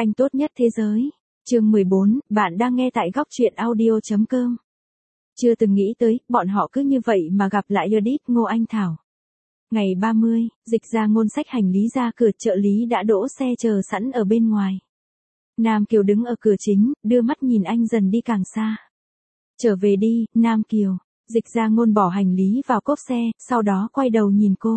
Anh tốt nhất thế giới. Chương 14, bạn đang nghe tại góc truyện audio.com. Chưa từng nghĩ tới, bọn họ cứ như vậy mà gặp lại Edith Ngô Anh Thảo. Ngày 30, Dịch Ra Ngôn xách hành lý ra cửa, trợ lý đã đỗ xe chờ sẵn ở bên ngoài. Nam Kiều đứng ở cửa chính, đưa mắt nhìn anh dần đi càng xa. Trở về đi, Nam Kiều. Dịch Ra Ngôn bỏ hành lý vào cốp xe, sau đó quay đầu nhìn cô.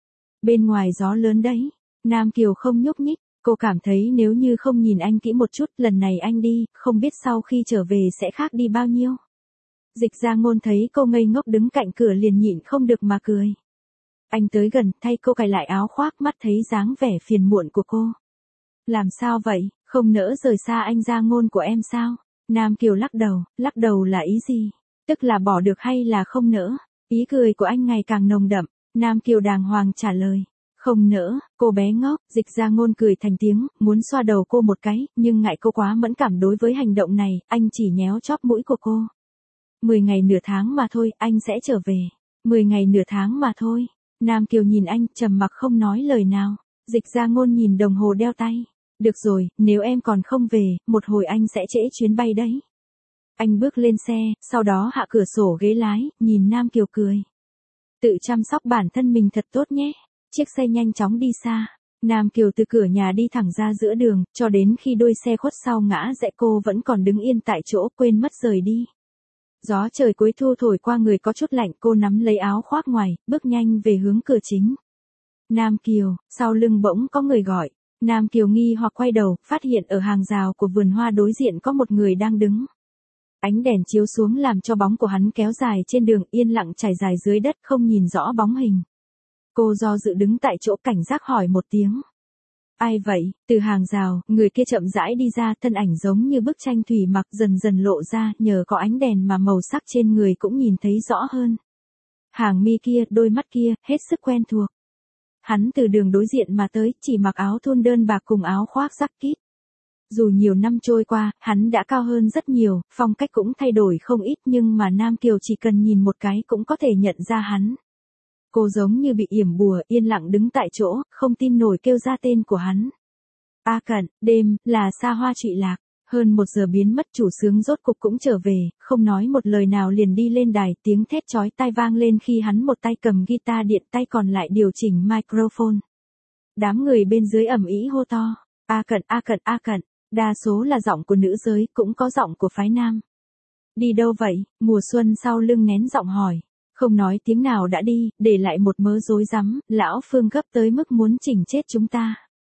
Bên ngoài gió lớn đấy. Nam Kiều không nhúc nhích. Cô cảm thấy nếu như không nhìn anh kỹ một chút, lần này anh đi, không biết sau khi trở về sẽ khác đi bao nhiêu. Dịch Ra Ngôn thấy cô ngây ngốc đứng cạnh cửa liền nhịn không được mà cười. Anh tới gần, thay cô cài lại áo khoác, mắt thấy dáng vẻ phiền muộn của cô. Làm sao vậy, không nỡ rời xa anh Ra Ngôn của em sao? Nam Kiều lắc đầu là ý gì? Tức là bỏ được hay là không nỡ? Ý cười của anh ngày càng nồng đậm. Nam Kiều đàng hoàng trả lời. Không nỡ, cô bé ngốc. Dịch Ra Ngôn cười thành tiếng, muốn xoa đầu cô một cái, nhưng ngại cô quá mẫn cảm đối với hành động này, anh chỉ nhéo chóp mũi của cô. 10 ngày nửa tháng mà thôi, anh sẽ trở về. 10 ngày nửa tháng mà thôi. Nam Kiều nhìn anh, trầm mặc không nói lời nào. Dịch Ra Ngôn nhìn đồng hồ đeo tay. Được rồi, nếu em còn không về, một hồi anh sẽ trễ chuyến bay đấy. Anh bước lên xe, sau đó hạ cửa sổ ghế lái, nhìn Nam Kiều cười. Tự chăm sóc bản thân mình thật tốt nhé. Chiếc xe nhanh chóng đi xa. Nam Kiều từ cửa nhà đi thẳng ra giữa đường, cho đến khi đuôi xe khuất sau ngã rẽ cô vẫn còn đứng yên tại chỗ, quên mất rời đi. Gió trời cuối thu thổi qua người có chút lạnh, cô nắm lấy áo khoác ngoài, bước nhanh về hướng cửa chính. Nam Kiều, sau lưng bỗng có người gọi. Nam Kiều nghi hoặc quay đầu, phát hiện ở hàng rào của vườn hoa đối diện có một người đang đứng. Ánh đèn chiếu xuống làm cho bóng của hắn kéo dài trên đường, yên lặng trải dài dưới đất, không nhìn rõ bóng hình. Cô do dự đứng tại chỗ, cảnh giác hỏi một tiếng. Ai vậy? Từ hàng rào, người kia chậm rãi đi ra, thân ảnh giống như bức tranh thủy mặc dần dần lộ ra, nhờ có ánh đèn mà màu sắc trên người cũng nhìn thấy rõ hơn. Hàng mi kia, đôi mắt kia, hết sức quen thuộc. Hắn từ đường đối diện mà tới, chỉ mặc áo thun đơn bạc cùng áo khoác jacket. Dù nhiều năm trôi qua, hắn đã cao hơn rất nhiều, phong cách cũng thay đổi không ít, nhưng mà Nam Kiều chỉ cần nhìn một cái cũng có thể nhận ra hắn. Cô giống như bị yểm bùa, yên lặng đứng tại chỗ, không tin nổi kêu ra tên của hắn. A Cận, đêm, là xa hoa trụy lạc. Hơn 1 giờ biến mất, chủ xướng rốt cục cũng trở về, không nói một lời nào liền đi lên đài, tiếng thét chói tai vang lên khi hắn một tay cầm guitar điện, tay còn lại điều chỉnh microphone. Đám người bên dưới ầm ĩ hô to. A Cận, A Cận, A Cận. Đa số là giọng của nữ giới, cũng có giọng của phái nam. Đi đâu vậy? Mùa Xuân sau lưng nén giọng hỏi. Không nói tiếng nào đã đi, để lại một mớ rối rắm, lão Phương gấp tới mức muốn chỉnh chết chúng ta.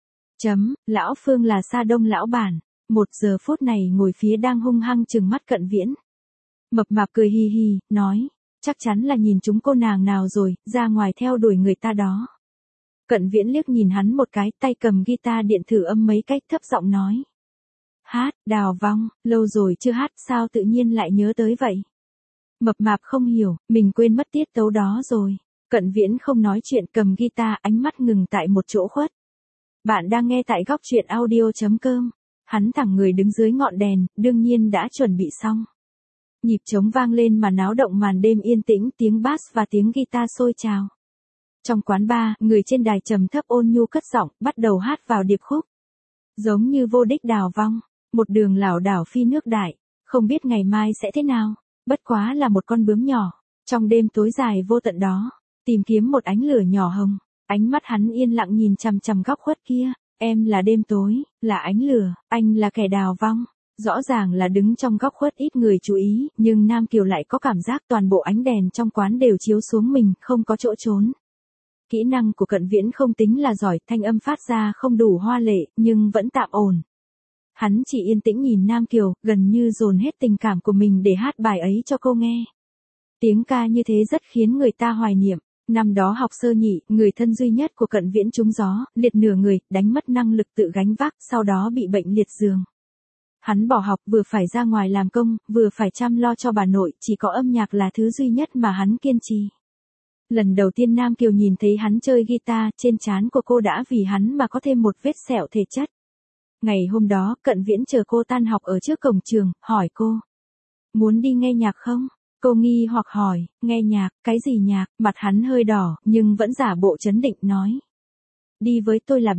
Lão Phương là Sa Đông lão bản. 1 giờ phút này ngồi phía đang hung hăng trừng mắt Cận Viễn. Mập mạp cười hi hi, nói. Chắc chắn là nhìn chúng cô nàng nào rồi, ra ngoài theo đuổi người ta đó. Cận Viễn liếc nhìn hắn một cái, tay cầm guitar điện thử âm mấy cách, thấp giọng nói. Hát, Đào Vong, lâu rồi chưa hát, sao tự nhiên lại nhớ tới vậy? Mập mạp không hiểu, mình quên mất tiết tấu đó rồi. Cận Viễn không nói chuyện, cầm guitar, ánh mắt ngừng tại một chỗ khuất. Bạn đang nghe tại góc truyện audio.com. Hắn thẳng người đứng dưới ngọn đèn, đương nhiên đã chuẩn bị xong. Nhịp trống vang lên mà náo động màn đêm yên tĩnh, tiếng bass và tiếng guitar sôi trào. Trong quán bar, người trên đài trầm thấp ôn nhu cất giọng, bắt đầu hát vào điệp khúc. Giống như vô đích Đào Vong, một đường lảo đảo phi nước đại, không biết ngày mai sẽ thế nào, bất quá là một con bướm nhỏ, trong đêm tối dài vô tận đó, tìm kiếm một ánh lửa nhỏ hồng. Ánh mắt hắn yên lặng nhìn chằm chằm góc khuất kia. Em là đêm tối, là ánh lửa, anh là kẻ đào vong. Rõ ràng là đứng trong góc khuất ít người chú ý, nhưng Nam Kiều lại có cảm giác toàn bộ ánh đèn trong quán đều chiếu xuống mình, không có chỗ trốn. Kỹ năng của Cận Viễn không tính là giỏi, thanh âm phát ra không đủ hoa lệ, nhưng vẫn tạm ổn. Hắn chỉ yên tĩnh nhìn Nam Kiều, gần như dồn hết tình cảm của mình để hát bài ấy cho cô nghe. Tiếng ca như thế rất khiến người ta hoài niệm. Năm đó học sơ nhị, người thân duy nhất của Cận Viễn trúng gió, liệt nửa người, đánh mất năng lực tự gánh vác, sau đó bị bệnh liệt giường. Hắn bỏ học, vừa phải ra ngoài làm công, vừa phải chăm lo cho bà nội, chỉ có âm nhạc là thứ duy nhất mà hắn kiên trì. Lần đầu tiên Nam Kiều nhìn thấy hắn chơi guitar, trên trán của cô đã vì hắn mà có thêm một vết sẹo thể chất. Ngày hôm đó, Cận Viễn chờ cô tan học ở trước cổng trường, hỏi cô. Muốn đi nghe nhạc không? Cô nghi hoặc hỏi, nghe nhạc, cái gì nhạc? Mặt hắn hơi đỏ, nhưng vẫn giả bộ trấn định nói. Đi với tôi là biết.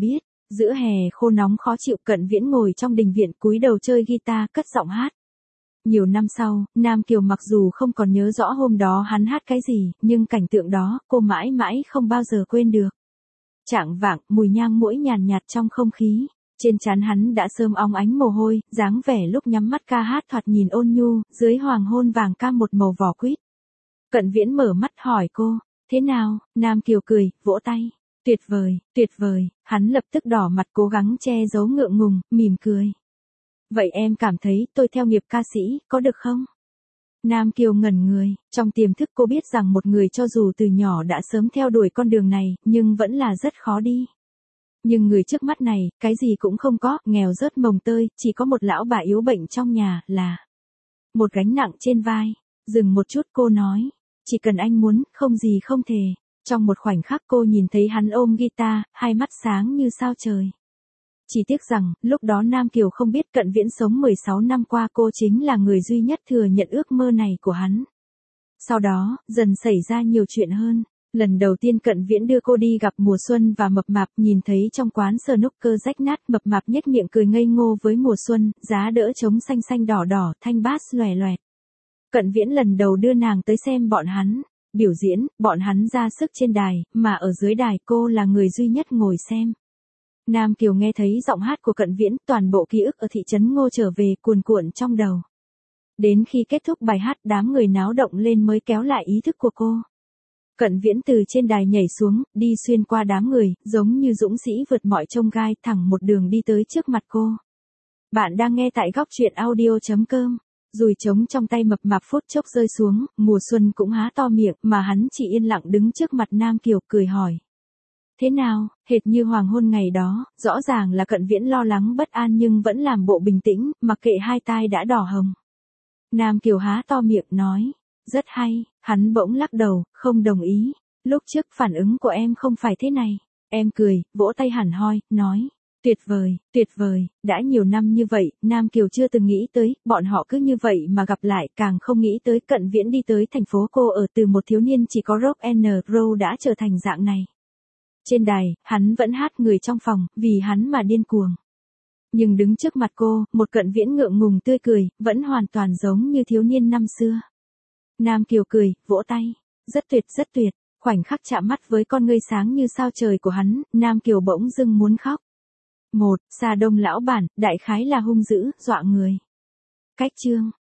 Giữa hè khô nóng khó chịu, Cận Viễn ngồi trong đình viện cúi đầu chơi guitar cất giọng hát. Nhiều năm sau, Nam Kiều mặc dù không còn nhớ rõ hôm đó hắn hát cái gì, nhưng cảnh tượng đó, cô mãi mãi không bao giờ quên được. Chạng vạng, mùi nhang muỗi nhàn nhạt trong không khí. Trên trán hắn đã sơm óng ánh mồ hôi, dáng vẻ lúc nhắm mắt ca hát thoạt nhìn ôn nhu, dưới hoàng hôn vàng cam một màu vỏ quýt. Cận Viễn mở mắt hỏi cô, thế nào? Nam Kiều cười, vỗ tay. Tuyệt vời, hắn lập tức đỏ mặt cố gắng che giấu ngượng ngùng, mỉm cười. Vậy em cảm thấy tôi theo nghiệp ca sĩ, có được không? Nam Kiều ngẩn người, trong tiềm thức cô biết rằng một người cho dù từ nhỏ đã sớm theo đuổi con đường này, nhưng vẫn là rất khó đi. Nhưng người trước mắt này, cái gì cũng không có, nghèo rớt mồng tơi, chỉ có một lão bà yếu bệnh trong nhà, là một gánh nặng trên vai. Dừng một chút cô nói, chỉ cần anh muốn, không gì không thể. Trong một khoảnh khắc cô nhìn thấy hắn ôm guitar, hai mắt sáng như sao trời. Chỉ tiếc rằng, lúc đó Nam Kiều không biết Cận Viễn sống 16 năm qua cô chính là người duy nhất thừa nhận ước mơ này của hắn. Sau đó, dần xảy ra nhiều chuyện hơn. Lần đầu tiên Cận Viễn đưa cô đi gặp Mùa Xuân và Mập Mạp, nhìn thấy trong quán snooker rách nát, Mập Mạp nhếch miệng cười ngây ngô với Mùa Xuân, giá đỡ trống xanh xanh đỏ đỏ, thanh bass lòe loẹt. Cận Viễn lần đầu đưa nàng tới xem bọn hắn biểu diễn, bọn hắn ra sức trên đài, mà ở dưới đài cô là người duy nhất ngồi xem. Nam Kiều nghe thấy giọng hát của Cận Viễn, toàn bộ ký ức ở thị trấn Ngô trở về cuồn cuộn trong đầu. Đến khi kết thúc bài hát, đám người náo động lên mới kéo lại ý thức của cô. Cận Viễn từ trên đài nhảy xuống, đi xuyên qua đám người, giống như dũng sĩ vượt mọi chông gai, thẳng một đường đi tới trước mặt cô. Bạn đang nghe tại góc truyện audio.com. Dùi trống trong tay Mập Mạp phút chốc rơi xuống, Mùa Xuân cũng há to miệng, mà hắn chỉ yên lặng đứng trước mặt Nam Kiều, cười hỏi. Thế nào? Hệt như hoàng hôn ngày đó, rõ ràng là Cận Viễn lo lắng bất an nhưng vẫn làm bộ bình tĩnh, mặc kệ hai tai đã đỏ hồng. Nam Kiều há to miệng nói, rất hay. Hắn bỗng lắc đầu, không đồng ý. Lúc trước phản ứng của em không phải thế này. Em cười, vỗ tay hẳn hoi, nói, tuyệt vời, đã nhiều năm như vậy, Nam Kiều chưa từng nghĩ tới, bọn họ cứ như vậy mà gặp lại, càng không nghĩ tới Cận Viễn đi tới thành phố cô ở từ một thiếu niên chỉ có rock and roll đã trở thành dạng này. Trên đài, hắn vẫn hát người trong phòng, vì hắn mà điên cuồng. Nhưng đứng trước mặt cô, một Cận Viễn ngượng ngùng tươi cười, vẫn hoàn toàn giống như thiếu niên năm xưa. Nam Kiều cười, vỗ tay. Rất tuyệt. Khoảnh khắc chạm mắt với con ngươi sáng như sao trời của hắn, Nam Kiều bỗng dưng muốn khóc. Sa Đông lão bản, đại khái là hung dữ, dọa người. Cách chương